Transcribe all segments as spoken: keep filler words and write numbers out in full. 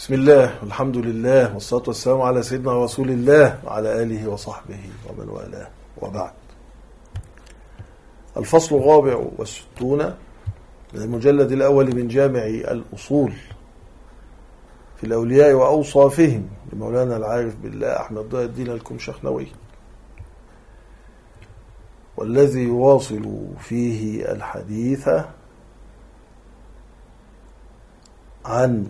بسم الله والحمد لله والصلاة والسلام على سيدنا رسول الله وعلى آله وصحبه ومن والاه، وبعد. الفصل الرابع والستون من المجلد الأول من جامع الأصول في الأولياء وأوصافهم لمولانا العارف بالله أحمد ضياء الدين الكمشخنوي، والذي يواصل فيه الحديث عن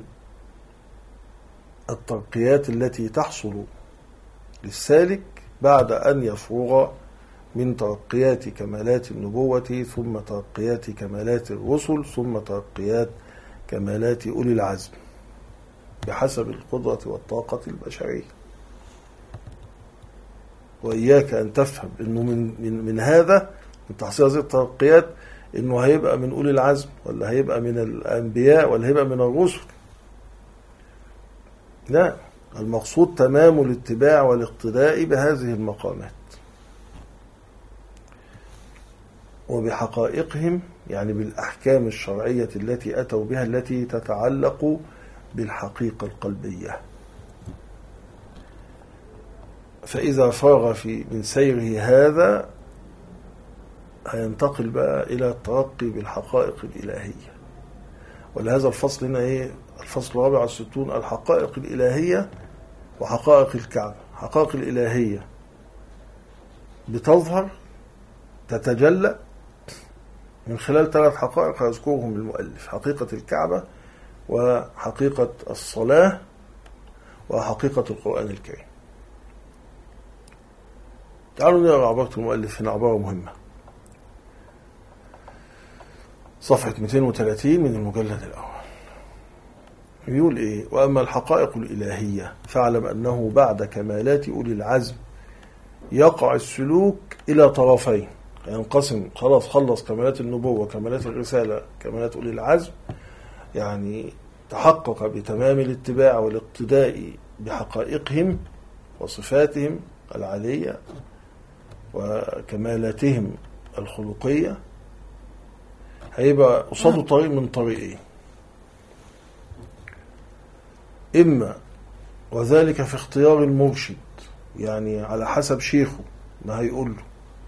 الترقيات التي تحصل للسالك بعد أن يفرغ من ترقيات كمالات النبوة، ثم ترقيات كمالات الرسل، ثم ترقيات كمالات أولي العزم بحسب القدرة والطاقة البشرية. وإياك أن تفهم أنه من, من, من هذا من تحصيل هذه الترقيات أنه هيبقى من أولي العزم، ولا هيبقى من الأنبياء، ولا هيبقى من الرسل. لا، المقصود تمام الاتباع والاقتداء بهذه المقامات وبحقائقهم، يعني بالأحكام الشرعية التي أتوا بها التي تتعلق بالحقيقة القلبية. فإذا فرغ في من سيره هذا هينتقل بقى إلى الترقي بالحقائق الإلهية. ولهذا الفصل هنا إيه؟ الفصل الرابع والستون: الحقائق الإلهية وحقائق الكعبة. حقائق الإلهية بتظهر تتجلى من خلال ثلاث حقائق يذكرهم المؤلف: حقيقة الكعبة، وحقيقة الصلاة، وحقيقة القرآن الكريم. تعالوا نقرأ عبارة المؤلف هنا، عبارة مهمة، صفحة مئتين وثلاثين من المجلد الأول. يقول إيه؟ وأما الحقائق الإلهية فاعلم أنه بعد كمالات أولي العزم يقع السلوك إلى طرفين، ينقسم. خلاص خلص كمالات النبوة، كمالات الرسالة، كمالات أولي العزم، يعني تحقق بتمام الاتباع والاقتداء بحقائقهم وصفاتهم العالية وكمالاتهم الخلقية. هيبقى قصاده طريق من طريقين: إما وذلك في اختيار المرشد، يعني على حسب شيخه ما هيقول له،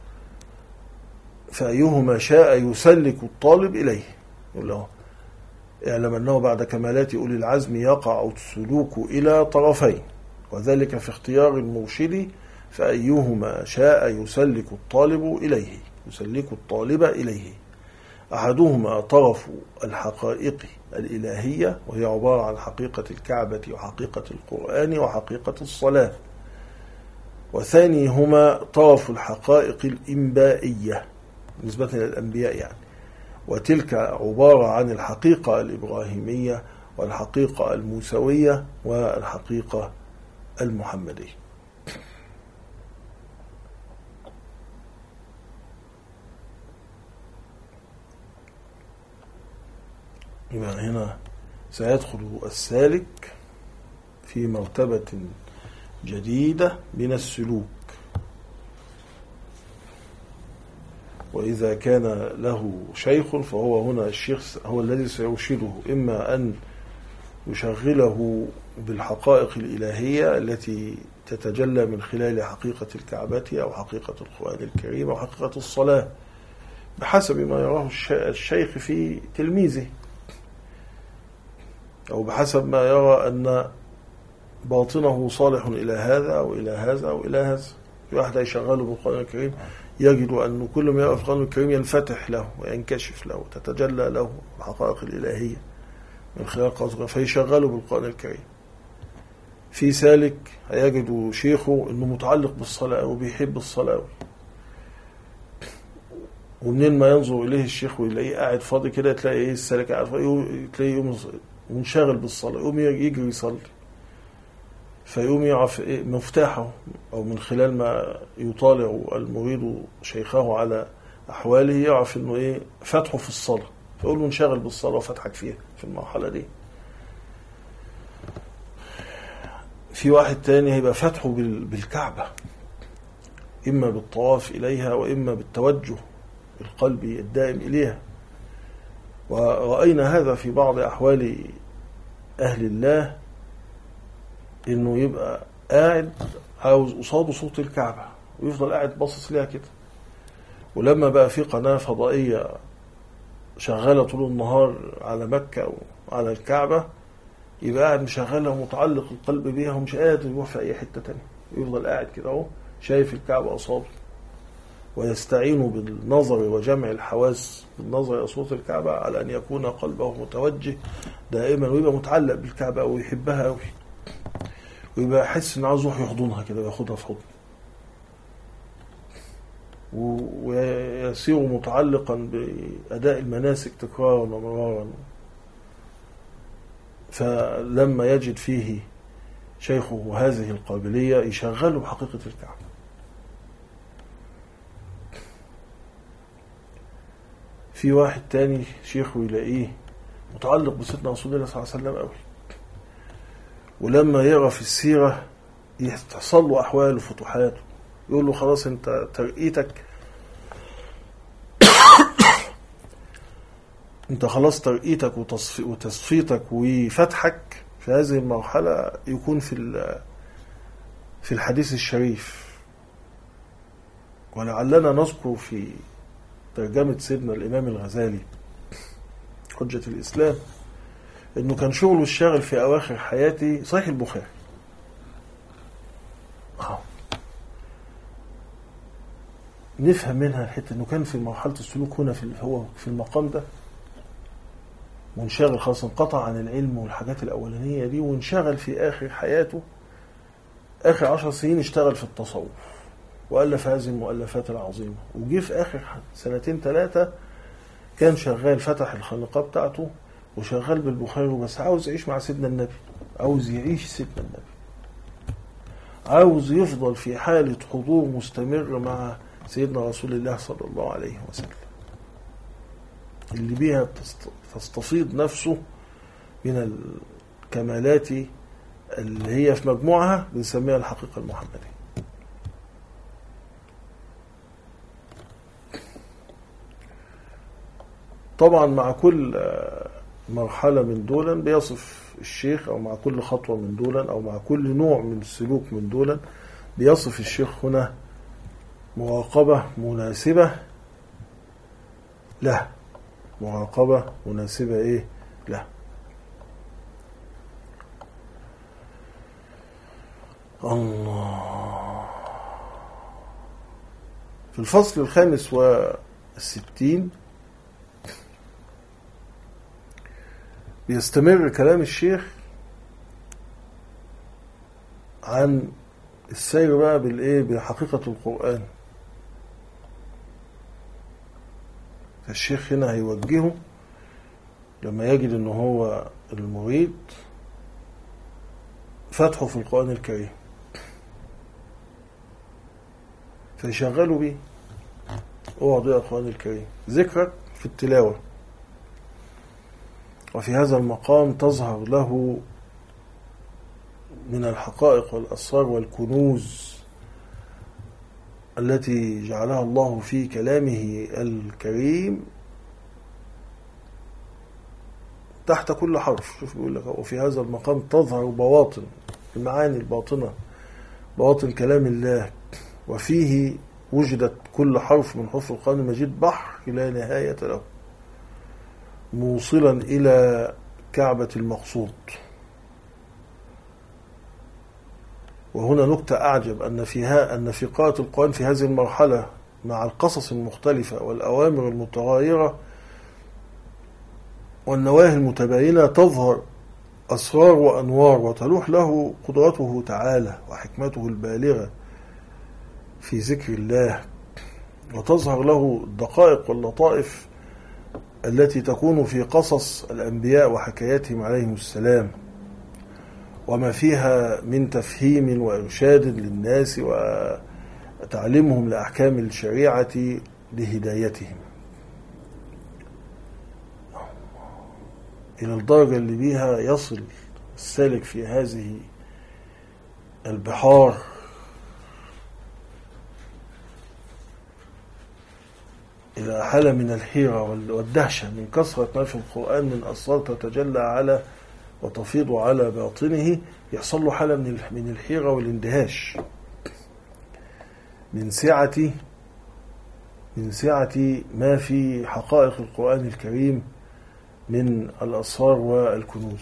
فأيهما شاء يسلك الطالب إليه. يقول له اعلم أنه بعد كمالات أولي العزم يقع السلوك إلى طرفين، وذلك في اختيار المرشد، فأيهما شاء يسلك الطالب إليه يسلك الطالب إليه. أحدهما طرف الحقائق الإلهية، وهي عبارة عن حقيقة الكعبة وحقيقة القرآن وحقيقة الصلاة. وثانيهما طرف الحقائق الإنبائية نسبة للأنبياء يعني، وتلك عبارة عن الحقيقة الإبراهيمية والحقيقة الموسوية والحقيقة المحمدية. يبقى هنا سيدخل السالك في مرتبة جديدة من السلوك. وإذا كان له شيخ فهو هنا الشيخ هو الذي سيرشده، إما أن يشغله بالحقائق الإلهية التي تتجلى من خلال حقيقة الكعبة أو حقيقة القرآن الكريم أو حقيقة الصلاة، بحسب ما يراه الشيخ في تلميذه، أو بحسب ما يرى أن باطنه صالح إلى هذا أو إلى هذا أو إلى هذا. في واحد يشغله بالقرآن الكريم يجد أن كل ما يرى في القرآن الكريم ينفتح له وينكشف له، تتجلى له الحقائق الإلهية من خلال قصده، فيشغله بالقرآن الكريم. في سالك يجد شيخه أنه متعلق بالصلاة وبيحب الصلاة، ومنين ما ينظر إليه الشيخ ويلاقيه قاعد فاضي كده، تلاقي إيه السالك قاعد فاضي، تلاقيه منشغل بالصلاة، يقوم يجري يصلي، فيقوم يعرف إيه مفتاحه، أو من خلال ما يطالع المريد شيخه على أحواله يعرف إنه إيه فتحه في الصلاة، فيقول منشغل بالصلاة وفتحك فيها في المرحلة دي. في واحد تاني هيبقى فتحه بالكعبة، إما بالطواف إليها وإما بالتوجه القلبي الدائم إليها. ورأينا هذا في بعض أحوال أهل الله إنه يبقى قاعد عاوز قصاده صوت الكعبة ويفضل قاعد باصص ليها كده. ولما بقى في قناة فضائية شغالة طول النهار على مكة وعلى الكعبة، يبقى قاعد مشغلها ومتعلق القلب بيها ومش قادر يروح في أي حتة تانية، يفضل قاعد كده اهو شايف الكعبة قصاده، ويستعين بالنظر وجمع الحواس بالنظر إلى صوت الكعبة على أن يكون قلبه متوجه دائما، ويبقى متعلق بالكعبة ويحبها قوي، ويبقى يحس إنه عاوز يروح يحضنها كده وياخدها في حضنه، ويصير متعلقا بأداء المناسك تكرارا ومرارا. فلما يجد فيه شيخه هذه القابلية يشغله بحقيقة الكعبة. في واحد تاني شيخه يلاقيه متعلق بسيدنا رسول الله صلى الله عليه وسلم قوي، ولما يقرأ في السيرة يحصل له أحوال وفتوحات، يقول له خلاص انت ترقيتك انت خلاص ترقيتك وتصفيتك وفتحك في هذه المرحلة يكون في في الحديث الشريف. ولعلنا نذكر في ترجمة سيدنا الإمام الغزالي حجة الإسلام إنه كان شغله الشاغل في أواخر حياته صحيح البخاري. آه. نفهم منها الحتة إنه كان في مرحلة السلوك هنا في هو في المقام ده منشغل خلاص، انقطع عن العلم والحاجات الأولانية دي، وانشغل في آخر حياته آخر عشر سنين اشتغل في التصوف وألف هذه المؤلفات العظيمة. وجي في آخر سنتين ثلاثة كان شغال فتح الخلقة بتاعته وشغال بالبخاري، بس عاوز يعيش مع سيدنا النبي، عاوز يعيش سيدنا النبي، عاوز يفضل في حالة حضور مستمر مع سيدنا رسول الله صلى الله عليه وسلم، اللي بيها تستفيض نفسه من الكمالات اللي هي في مجموعها بنسميها الحقيقة المحمدية. طبعا مع كل مرحلة من دولا بيصف الشيخ، أو مع كل خطوة من دولا، أو مع كل نوع من السلوك من دولا بيصف الشيخ هنا مراقبة مناسبة له، مراقبة مناسبة إيه له. الله. في الفصل الخامس والستين بيستمر كلام الشيخ عن السير بقى بالإيه بحقيقة القرآن. فالشيخ هنا هيوجهه لما يجد أنه هو المريد فتحه في القرآن الكريم فيشغلوا بيه، اقعد اقرأ القرآن الكريم، ذكرك في التلاوة. وفي هذا المقام تظهر له من الحقائق والأسرار والكنوز التي جعلها الله في كلامه الكريم تحت كل حرف. شوف بيقول لك وفي هذا المقام تظهر بواطن المعاني الباطنة، بواطن كلام الله، وفيه وجدت كل حرف من حروف القرآن المجيد بحر لا نهاية له موصلا إلى كعبة المقصود. وهنا نكتة أعجب أن فيها أن في قراءة القرآن في هذه المرحلة مع القصص المختلفة والأوامر المتغايرة والنواهي المتباينة تظهر أسرار وأنوار وتلوح له قدرته تعالى وحكمته البالغة في ذكر الله، وتظهر له الدقائق واللطائف التي تكون في قصص الأنبياء وحكاياتهم عليهم السلام، وما فيها من تفهيم وإرشاد للناس وتعليمهم لأحكام الشريعة لهدايتهم، إلى الدرجة اللي بيها يصل السالك في هذه البحار إلى حالة من الحيرة والدهشة من كثرة ما في القرآن من أسرار تتجلى على وتفيض على باطنه، يحصل له حالة من الحيرة والاندهاش من سعة من سعة ما في حقائق القرآن الكريم من الأسرار والكنوز.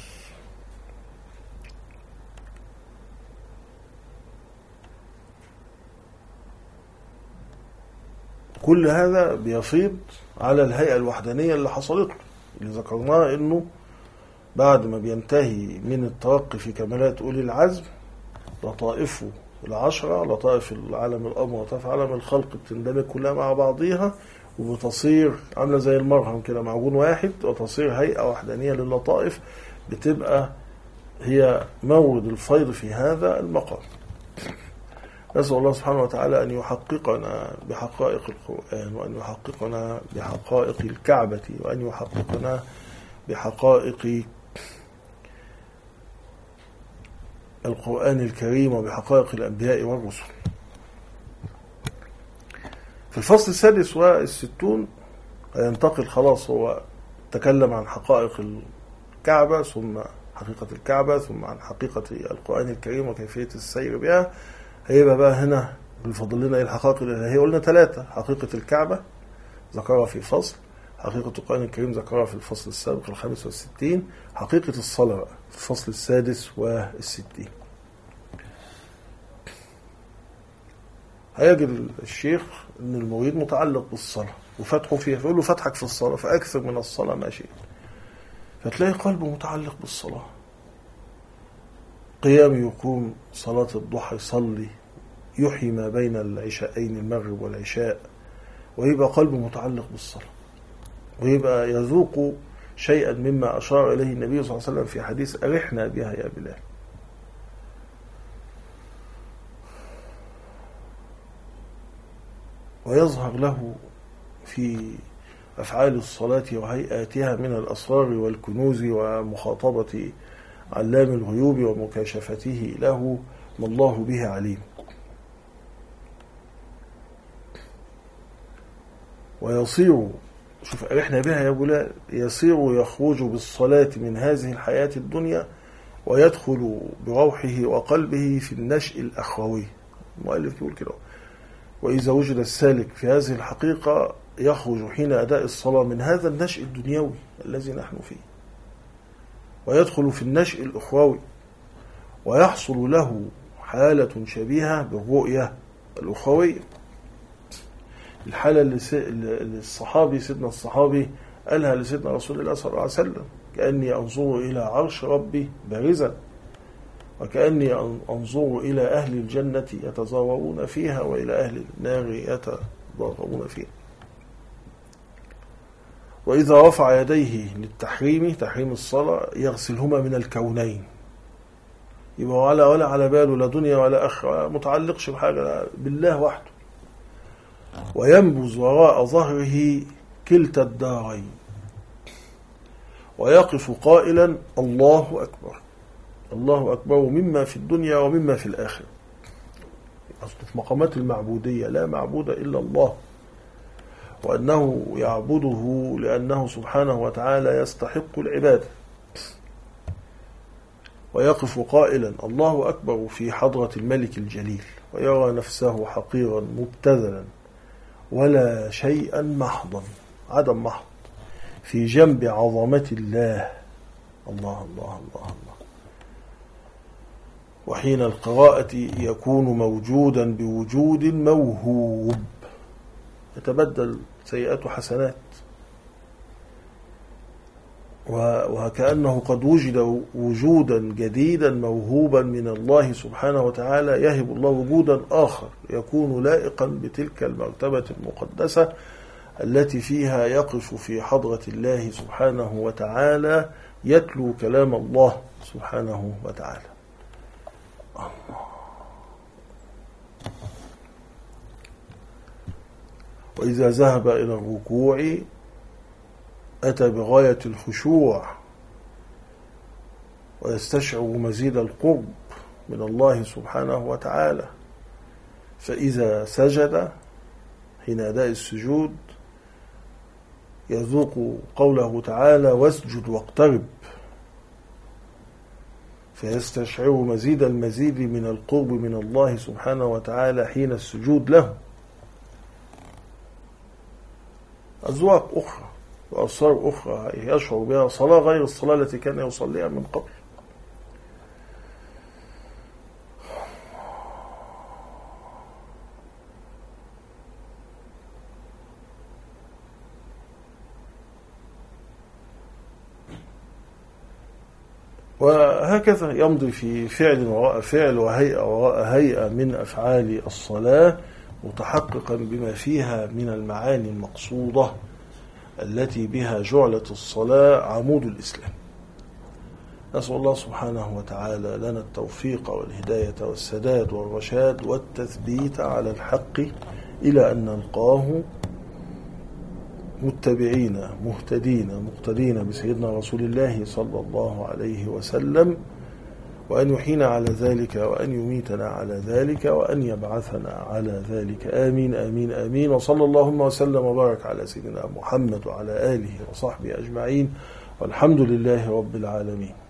كل هذا بيفيض على الهيئة الوحدانية اللي حصلت له، اللي ذكرناها إنه بعد ما بينتهي من الترقي في كمالات أولي العزم، لطائفه العشرة، لطائف العالم الأمر ولطائف عالم الخلق بتندمج كلها مع بعضيها، وبتصير عاملة زي المرهم كده معجون واحد، وتصير هيئة وحدانية للطائف بتبقى هي مورد الفيض في هذا المقام. نسأل الله سبحانه وتعالى أن يحققنا بحقائق القرآن، وأن يحققنا بحقائق الكعبة، وأن يحققنا بحقائق القرآن الكريم وبحقائق الأنبياء والرسل. في الفصل السادس والستون ينتقل خلاص، هو تكلم عن حقائق الكعبة، ثم حقيقة الكعبة، ثم عن حقيقة القرآن الكريم وكيفية السير بها. هيبقى بقى هنا بيفضل لنا الحقائق الإلهية. قلنا ثلاثة: حقيقة الكعبة ذكرها في فصل، حقيقة القرآن الكريم ذكرها في الفصل السابق الخامس والستين، حقيقة الصلاة في الفصل السادس والستين. هيجد الشيخ أن المريد متعلق بالصلاة وفتحه فيها، فيقول له: فتحك في الصلاة فأكثر من الصلاة ما شئت. فتلاقي قلبه متعلق بالصلاة، قيام يقوم صلاة الضحى يصلي، يحيي ما بين العشاءين المغرب والعشاء، ويبقى قلبه متعلق بالصلاة، ويبقى يذوق شيئا مما أشار إليه النبي صلى الله عليه وسلم في حديث: أرحنا بها يا بلال. ويظهر له في أفعال الصلاة وهيئاتها من الأسرار والكنوز ومخاطبة علام الغيوب ومكاشفته له ما الله به عليم. ويصير، شوف أرحنا بها يا بلال، يصير يخرج بالصلاة من هذه الحياة الدنيا ويدخل بروحه وقلبه في النشء الأخروي. المؤلف يقول كده: وإذا وجد السالك في هذه الحقيقة يخرج حين أداء الصلاة من هذا النشء الدنيوي الذي نحن فيه، ويدخل في النشء الأخروي، ويحصل له حالة شبيهة بالرؤية الأخروية. الحالة اللي الصحابي سيدنا الصحابي قالها لسيدنا رسول الله صلى الله عليه وسلم: كأني أنظر إلى عرش ربي بارزا، وكأني أنظر إلى أهل الجنة يتزاورون فيها وإلى أهل النار يتضاغرون فيها. وإذا رفع يديه للتحريم، تحريم الصلاة، يغسلهما من الكونين، يبقى ولا ولا على باله لا دنيا ولا آخرة، متعلقش بحاجة، بالله وحده. وينبذ وراء ظهره كلتا الدارين، ويقف قائلا: الله أكبر، الله أكبر مما في الدنيا ومما في الآخرة. أصل في مقامات المعبودية لا معبود إلا الله، وأنه يعبده لأنه سبحانه وتعالى يستحق العبادة. ويقف قائلا: الله أكبر في حضرة الملك الجليل، ويرى نفسه حقيرا مبتذلا ولا شيئا محضا، عدم محض، في جنب عظمة الله. الله الله الله الله. وحين القراءة يكون موجودا بوجود موهوب، يتبدل سيئات حسنات، وكأنه قد وجد وجودا جديدا موهوبا من الله سبحانه وتعالى، يهب الله وجودا آخر يكون لائقا بتلك المرتبة المقدسة التي فيها يقف في حضرة الله سبحانه وتعالى يتلو كلام الله سبحانه وتعالى. الله. وإذا ذهب إلى الركوع أتى بغاية الخشوع، ويستشعر مزيد القرب من الله سبحانه وتعالى. فإذا سجد حين أداء السجود يذوق قوله تعالى: واسجد واقترب. فيستشعر مزيد المزيد من القرب من الله سبحانه وتعالى حين السجود له. أذواق أخرى وأسرار أخرى يشعر بها صلاة غير الصلاة التي كان يصليها من قبل. وهكذا يمضي في فعل وراء فعل وهيئة وراء هيئة من أفعال الصلاة، متحققا بما فيها من المعاني المقصودة التي بها جعلت الصلاة عمود الإسلام. نسأل الله سبحانه وتعالى لنا التوفيق والهداية والسداد والرشاد والتثبيت على الحق إلى أن نلقاه متبعين مهتدين مقتدين بسيدنا رسول الله صلى الله عليه وسلم، وأن يحيينا على ذلك وأن يميتنا على ذلك وأن يبعثنا على ذلك. آمين آمين آمين. وصلى اللهم وسلم وبارك على سيدنا محمد وعلى آله وصحبه أجمعين، والحمد لله رب العالمين.